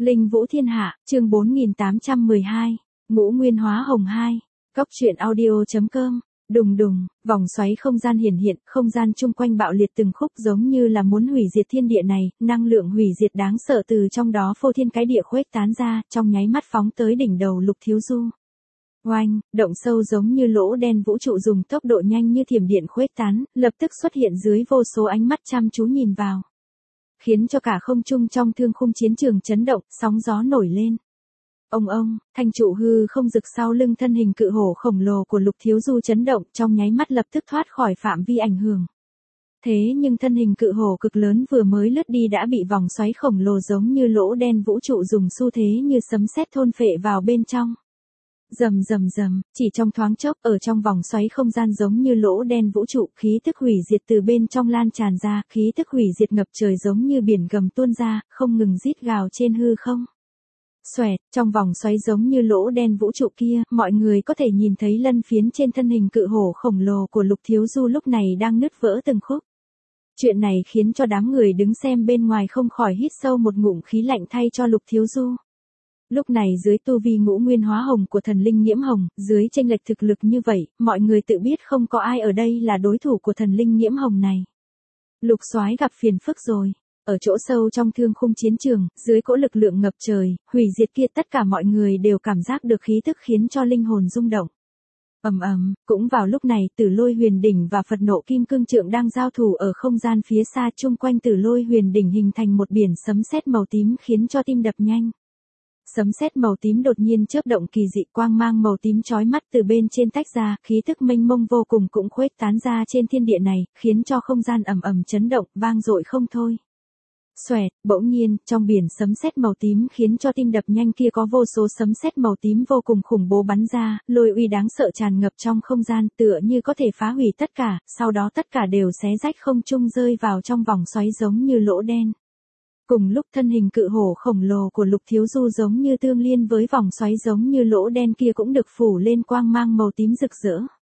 Linh Vũ Thiên Hạ, chương 4812, Ngũ Nguyên Hóa Hồng 2, Cốc truyện audio.com. Đùng đùng, vòng xoáy không gian hiển hiện, không gian chung quanh bạo liệt từng khúc giống như là muốn hủy diệt thiên địa này, năng lượng hủy diệt đáng sợ từ trong đó phô thiên cái địa khuếch tán ra, trong nháy mắt phóng tới đỉnh đầu Lục Thiếu Du. Oanh, động sâu giống như lỗ đen vũ trụ dùng tốc độ nhanh như thiểm điện khuếch tán, lập tức xuất hiện dưới vô số ánh mắt chăm chú nhìn vào, khiến cho cả không trung trong thương khung chiến trường chấn động, sóng gió nổi lên. Ông, thanh trụ hư không rực sau lưng thân hình cự hổ khổng lồ của Lục Thiếu Du chấn động, trong nháy mắt lập tức thoát khỏi phạm vi ảnh hưởng. Thế nhưng thân hình cự hổ cực lớn vừa mới lướt đi đã bị vòng xoáy khổng lồ giống như lỗ đen vũ trụ dùng xu thế như sấm sét thôn phệ vào bên trong. Rầm rầm rầm, chỉ trong thoáng chốc, ở trong vòng xoáy không gian giống như lỗ đen vũ trụ, khí tức hủy diệt từ bên trong lan tràn ra, khí tức hủy diệt ngập trời giống như biển gầm tuôn ra, không ngừng rít gào trên hư không. Xoẹt, trong vòng xoáy giống như lỗ đen vũ trụ kia, mọi người có thể nhìn thấy lân phiến trên thân hình cự hổ khổng lồ của Lục Thiếu Du lúc này đang nứt vỡ từng khúc. Chuyện này khiến cho đám người đứng xem bên ngoài không khỏi hít sâu một ngụm khí lạnh thay cho Lục Thiếu Du. Lúc này dưới tu vi ngũ nguyên hóa hồng của thần linh Nghiễm Hồng, dưới chênh lệch thực lực như vậy, mọi người tự biết không có ai ở đây là đối thủ của thần linh Nghiễm Hồng này. Lục Soái gặp phiền phức rồi. Ở chỗ sâu trong thương khung chiến trường, dưới cỗ lực lượng ngập trời, hủy diệt kia, tất cả mọi người đều cảm giác được khí tức khiến cho linh hồn rung động. Cũng vào lúc này, Tử Lôi Huyền Đỉnh và Phật Nộ Kim Cương Trượng đang giao thủ ở không gian phía xa, chung quanh Tử Lôi Huyền Đỉnh hình thành một biển sấm sét màu tím khiến cho tim đập nhanh. Sấm sét màu tím đột nhiên chớp động kỳ dị, quang mang màu tím chói mắt từ bên trên tách ra, khí tức mênh mông vô cùng cũng khuếch tán ra trên thiên địa này, khiến cho không gian ầm chấn động, vang dội không thôi. Xoẹt, bỗng nhiên, trong biển sấm sét màu tím khiến cho tim đập nhanh kia có vô số sấm sét màu tím vô cùng khủng bố bắn ra, lôi uy đáng sợ tràn ngập trong không gian, tựa như có thể phá hủy tất cả, sau đó tất cả đều xé rách không trung rơi vào trong vòng xoáy giống như lỗ đen. Cùng lúc thân hình cự hổ khổng lồ của Lục Thiếu Du giống như tương liên với vòng xoáy giống như lỗ đen kia cũng được phủ lên quang mang màu tím rực rỡ.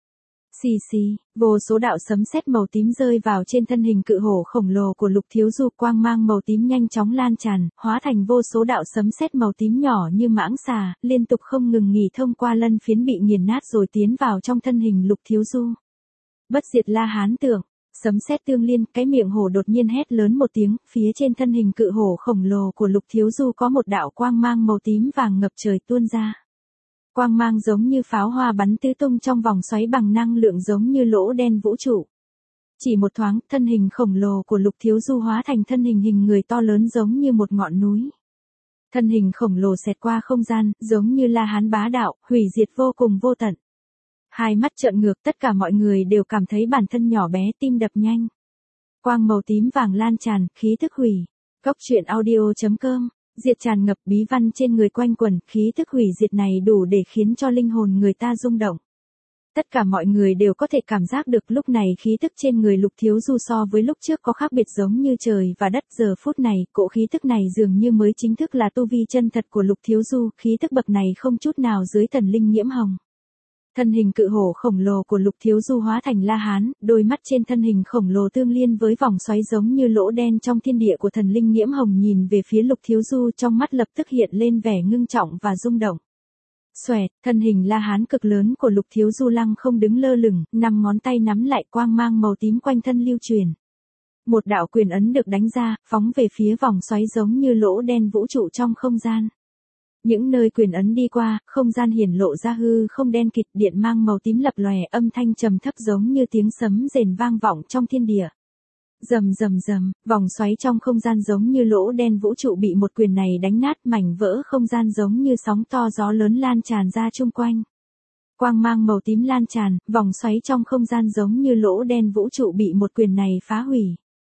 Xì xì, vô số đạo sấm sét màu tím rơi vào trên thân hình cự hổ khổng lồ của Lục Thiếu Du, quang mang màu tím nhanh chóng lan tràn, hóa thành vô số đạo sấm sét màu tím nhỏ như mãng xà, liên tục không ngừng nghỉ thông qua lân phiến bị nghiền nát rồi tiến vào trong thân hình Lục Thiếu Du. Bất diệt La Hán tượng, sấm sét tương liên, cái miệng hổ đột nhiên hét lớn một tiếng, phía trên thân hình cự hổ khổng lồ của Lục Thiếu Du có một đạo quang mang màu tím vàng ngập trời tuôn ra. Quang mang giống như pháo hoa bắn tứ tung trong vòng xoáy bằng năng lượng giống như lỗ đen vũ trụ. Chỉ một thoáng, thân hình khổng lồ của Lục Thiếu Du hóa thành thân hình người to lớn giống như một ngọn núi. Thân hình khổng lồ xẹt qua không gian, giống như La Hán bá đạo, hủy diệt vô cùng vô tận. Hai mắt trợn ngược, tất cả mọi người đều cảm thấy bản thân nhỏ bé, tim đập nhanh. Quang màu tím vàng lan tràn, khí tức hủy. Cốc truyện audio.com. Diệt tràn ngập, bí văn trên người quanh quẩn, khí tức hủy diệt này đủ để khiến cho linh hồn người ta rung động. Tất cả mọi người đều có thể cảm giác được lúc này khí tức trên người Lục Thiếu Du so với lúc trước có khác biệt giống như trời và đất. Giờ phút này, cỗ khí tức này dường như mới chính thức là tu vi chân thật của Lục Thiếu Du, khí tức bậc này không chút nào dưới thần linh Nghiễm Hồng. Thân hình cự hổ khổng lồ của Lục Thiếu Du hóa thành La Hán, đôi mắt trên thân hình khổng lồ tương liên với vòng xoáy giống như lỗ đen trong thiên địa của thần linh Nghiễm Hồng, nhìn về phía Lục Thiếu Du, trong mắt lập tức hiện lên vẻ ngưng trọng và rung động. Xoẹt, thân hình La Hán cực lớn của Lục Thiếu Du lăng không đứng lơ lửng, 5 ngón tay nắm lại, quang mang màu tím quanh thân lưu truyền. Một đạo quyền ấn được đánh ra, phóng về phía vòng xoáy giống như lỗ đen vũ trụ trong không gian. Những nơi quyền ấn đi qua, không gian hiển lộ ra hư không đen kịt, điện mang màu tím lập lòe, âm thanh trầm thấp giống như tiếng sấm rền vang vọng trong thiên địa. Rầm rầm rầm, vòng xoáy trong không gian giống như lỗ đen vũ trụ bị một quyền này đánh nát, mảnh vỡ không gian giống như sóng to gió lớn lan tràn ra chung quanh. Quang mang màu tím lan tràn, vòng xoáy trong không gian giống như lỗ đen vũ trụ bị một quyền này phá hủy.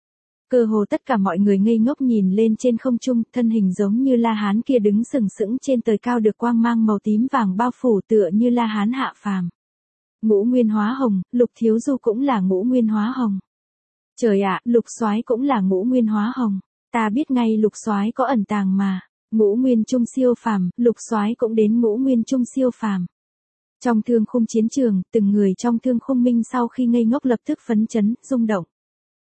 Cơ hồ tất cả mọi người ngây ngốc nhìn lên trên không trung, thân hình giống như La Hán kia đứng sừng sững trên trời cao được quang mang màu tím vàng bao phủ, tựa như La Hán hạ phàm. Ngũ Nguyên Hóa Hồng, Lục Thiếu Du cũng là Ngũ Nguyên Hóa Hồng. Trời ạ, Lục Soái cũng là Ngũ Nguyên Hóa Hồng. Ta biết ngay Lục Soái có ẩn tàng mà. Ngũ Nguyên Trung siêu phàm, Lục Soái cũng đến Ngũ Nguyên Trung siêu phàm. Trong thương khung chiến trường, từng người trong thương khung minh sau khi ngây ngốc lập tức phấn chấn, rung động.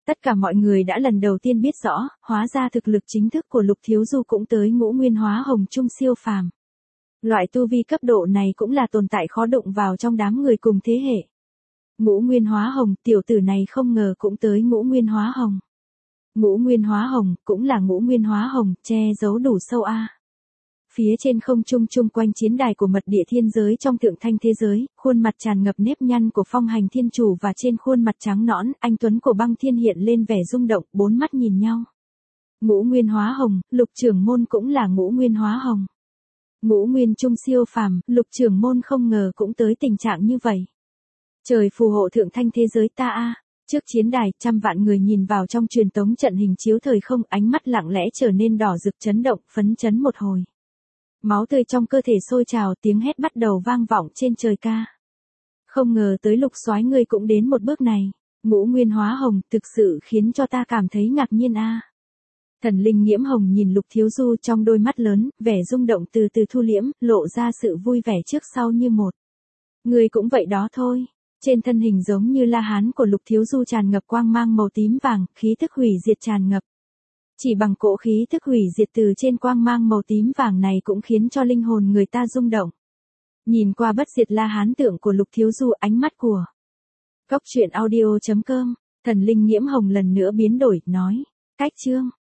Tất cả mọi người đã lần đầu tiên biết rõ, hóa ra thực lực chính thức của Lục Thiếu Du cũng tới ngũ nguyên hóa hồng trung siêu phàm. Loại tu vi cấp độ này cũng là tồn tại khó đụng vào trong đám người cùng thế hệ. Ngũ nguyên hóa hồng, tiểu tử này không ngờ cũng tới ngũ nguyên hóa hồng. Ngũ nguyên hóa hồng, cũng là ngũ nguyên hóa hồng, che giấu đủ sâu a. Phía trên không trung chung quanh chiến đài của mật địa thiên giới trong thượng thanh thế giới, khuôn mặt tràn ngập nếp nhăn của phong hành thiên chủ và trên khuôn mặt trắng nõn, anh tuấn của băng thiên hiện lên vẻ rung động, bốn mắt nhìn nhau. Ngũ nguyên hóa hồng, Lục trưởng môn cũng là ngũ nguyên hóa hồng. Ngũ nguyên trung siêu phàm, Lục trưởng môn không ngờ cũng tới tình trạng như vậy. Trời phù hộ thượng thanh thế giới ta a. Trước chiến đài, trăm vạn người nhìn vào trong truyền tống trận hình chiếu thời không, ánh mắt lặng lẽ trở nên đỏ rực chấn động, phấn chấn một hồi. Máu tươi trong cơ thể sôi trào, tiếng hét bắt đầu vang vọng trên trời ca. Không ngờ tới Lục soái ngươi cũng đến một bước này. Ngũ nguyên hóa hồng, thực sự khiến cho ta cảm thấy ngạc nhiên a. Thần linh nhiễm hồng nhìn Lục Thiếu Du trong đôi mắt lớn, vẻ rung động từ từ thu liễm, lộ ra sự vui vẻ trước sau như một. Ngươi cũng vậy đó thôi. Trên thân hình giống như la hán của Lục Thiếu Du tràn ngập quang mang màu tím vàng, khí tức hủy diệt tràn ngập. Chỉ bằng cỗ khí tức hủy diệt từ trên quang mang màu tím vàng này cũng khiến cho linh hồn người ta rung động. Nhìn qua bất diệt la hán tượng của Lục Thiếu Du, ánh mắt của Cốc truyện audio.com, thần linh nhiễm hồng lần nữa biến đổi, nói, cách chương.